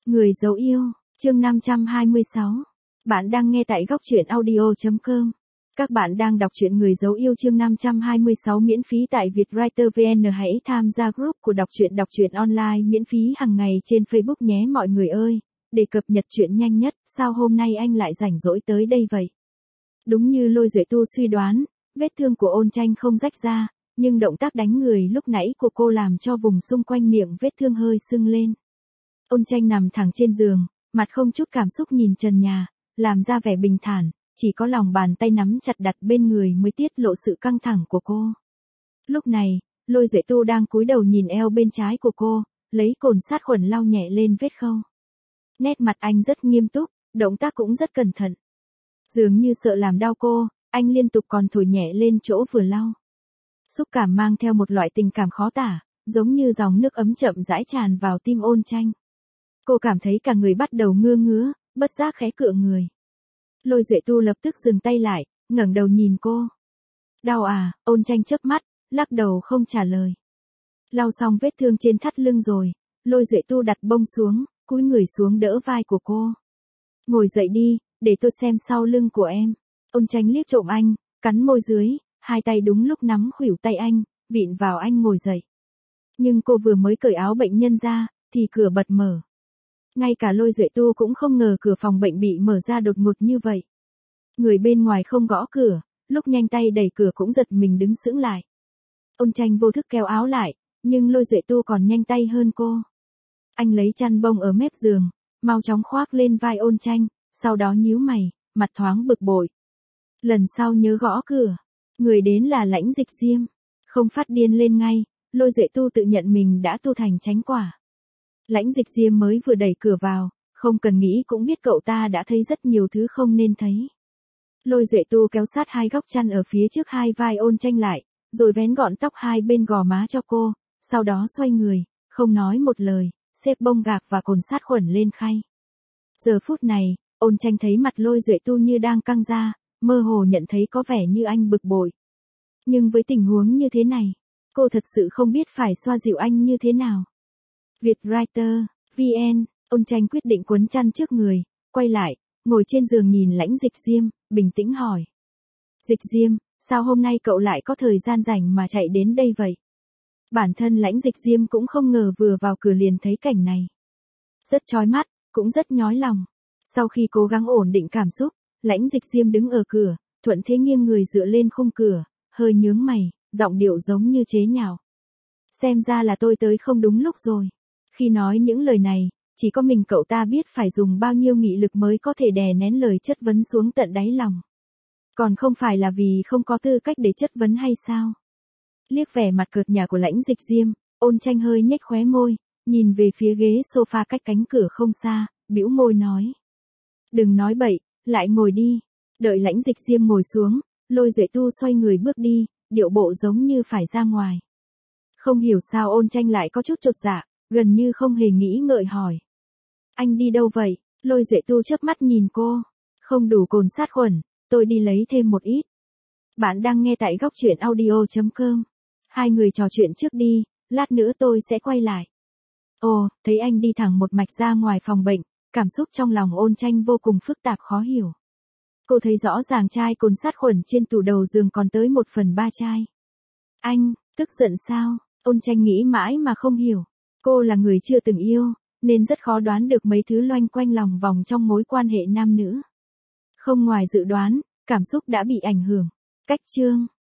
Người dấu yêu, chương 526. Bạn đang nghe tại góc truyện audio.com. Các bạn đang đọc truyện Người dấu yêu chương 526 miễn phí tại Vietwriter VN. Hãy tham gia group của đọc truyện online miễn phí hàng ngày trên Facebook nhé mọi người ơi. Để cập nhật truyện nhanh nhất, sao hôm nay anh lại rảnh rỗi tới đây vậy? Đúng như Lôi Duệ Tu suy đoán, vết thương của Ôn Tranh không rách ra, nhưng động tác đánh người lúc nãy của cô làm cho vùng xung quanh miệng vết thương hơi sưng lên. Ôn Tranh nằm thẳng trên giường, mặt không chút cảm xúc nhìn trần nhà, làm ra vẻ bình thản, chỉ có lòng bàn tay nắm chặt đặt bên người mới tiết lộ sự căng thẳng của cô. Lúc này, Lôi Duệ Tu đang cúi đầu nhìn eo bên trái của cô, lấy cồn sát khuẩn lau nhẹ lên vết khâu. Nét mặt anh rất nghiêm túc, động tác cũng rất cẩn thận. Dường như sợ làm đau cô, anh liên tục còn thổi nhẹ lên chỗ vừa lau. Xúc cảm mang theo một loại tình cảm khó tả, giống như dòng nước ấm chậm rãi tràn vào tim Ôn Tranh. Cô cảm thấy cả người bắt đầu ngứa ngứa, bất giác khẽ cựa người. Lôi Duệ Tu lập tức dừng tay lại, ngẩng đầu nhìn cô. Đau à? Ôn Tranh chớp mắt, lắc đầu không trả lời. Lau xong vết thương trên thắt lưng rồi, Lôi Duệ Tu đặt bông xuống, cúi người xuống đỡ vai của cô. Ngồi dậy đi, để tôi xem sau lưng của em. Ôn Tranh liếc trộm anh, cắn môi dưới, hai tay đúng lúc nắm khuỷu tay anh, vịn vào anh ngồi dậy. Nhưng cô vừa mới cởi áo bệnh nhân ra, thì cửa bật mở. Ngay cả Lôi Duệ Tu cũng không ngờ cửa phòng bệnh bị mở ra đột ngột như vậy. Người bên ngoài không gõ cửa, lúc nhanh tay đẩy cửa cũng giật mình đứng sững lại. Ôn Tranh vô thức kéo áo lại, nhưng Lôi Duệ Tu còn nhanh tay hơn cô. Anh lấy chăn bông ở mép giường, mau chóng khoác lên vai Ôn Tranh, sau đó nhíu mày, mặt thoáng bực bội. Lần sau nhớ gõ cửa. Người đến là Lãnh Dịch Diêm. Không phát điên lên ngay, Lôi Duệ Tu tự nhận mình đã tu thành chánh quả. Lãnh Dịch Diêm mới vừa đẩy cửa vào, không cần nghĩ cũng biết cậu ta đã thấy rất nhiều thứ không nên thấy. Lôi Duệ Tu kéo sát hai góc chăn ở phía trước hai vai Ôn Tranh lại, rồi vén gọn tóc hai bên gò má cho cô, sau đó xoay người, không nói một lời, xếp bông gạc và cồn sát khuẩn lên khay. Giờ phút này, Ôn Tranh thấy mặt Lôi Duệ Tu như đang căng ra, mơ hồ nhận thấy có vẻ như anh bực bội. Nhưng với tình huống như thế này, cô thật sự không biết phải xoa dịu anh như thế nào. Vietwriter VN. Ôn Tranh quyết định quấn chăn trước người, quay lại, ngồi trên giường nhìn Lãnh Dịch Diêm, bình tĩnh hỏi. Dịch Diêm, sao hôm nay cậu lại có thời gian rảnh mà chạy đến đây vậy? Bản thân Lãnh Dịch Diêm cũng không ngờ vừa vào cửa liền thấy cảnh này. Rất chói mắt, cũng rất nhói lòng. Sau khi cố gắng ổn định cảm xúc, Lãnh Dịch Diêm đứng ở cửa, thuận thế nghiêng người dựa lên khung cửa, hơi nhướng mày, giọng điệu giống như chế nhạo. Xem ra là tôi tới không đúng lúc rồi. Khi nói những lời này, chỉ có mình cậu ta biết phải dùng bao nhiêu nghị lực mới có thể đè nén lời chất vấn xuống tận đáy lòng. Còn không phải là vì không có tư cách để chất vấn hay sao? Liếc vẻ mặt cợt nhả của Lãnh Dịch Diêm, Ôn Tranh hơi nhếch khóe môi, nhìn về phía ghế sofa cách cánh cửa không xa, bĩu môi nói. Đừng nói bậy, lại ngồi đi. Đợi Lãnh Dịch Diêm ngồi xuống, Lôi Duệ Tu xoay người bước đi, điệu bộ giống như phải ra ngoài. Không hiểu sao Ôn Tranh lại có chút chột dạ, gần như không hề nghĩ ngợi hỏi. Anh đi đâu vậy? Lôi Duệ Tu chớp mắt nhìn cô. Không đủ cồn sát khuẩn, tôi đi lấy thêm một ít. Bạn đang nghe tại góc truyện audio.com. Hai người trò chuyện trước đi, lát nữa tôi sẽ quay lại. Ồ, thấy anh đi thẳng một mạch ra ngoài phòng bệnh, cảm xúc trong lòng Ôn Tranh vô cùng phức tạp khó hiểu. Cô thấy rõ ràng chai cồn sát khuẩn trên tủ đầu giường còn tới 1/3 chai. Anh, tức giận sao? Ôn Tranh nghĩ mãi mà không hiểu. Cô là người chưa từng yêu, nên rất khó đoán được mấy thứ loanh quanh lòng vòng trong mối quan hệ nam nữ. Không ngoài dự đoán, cảm xúc đã bị ảnh hưởng. Cách chương.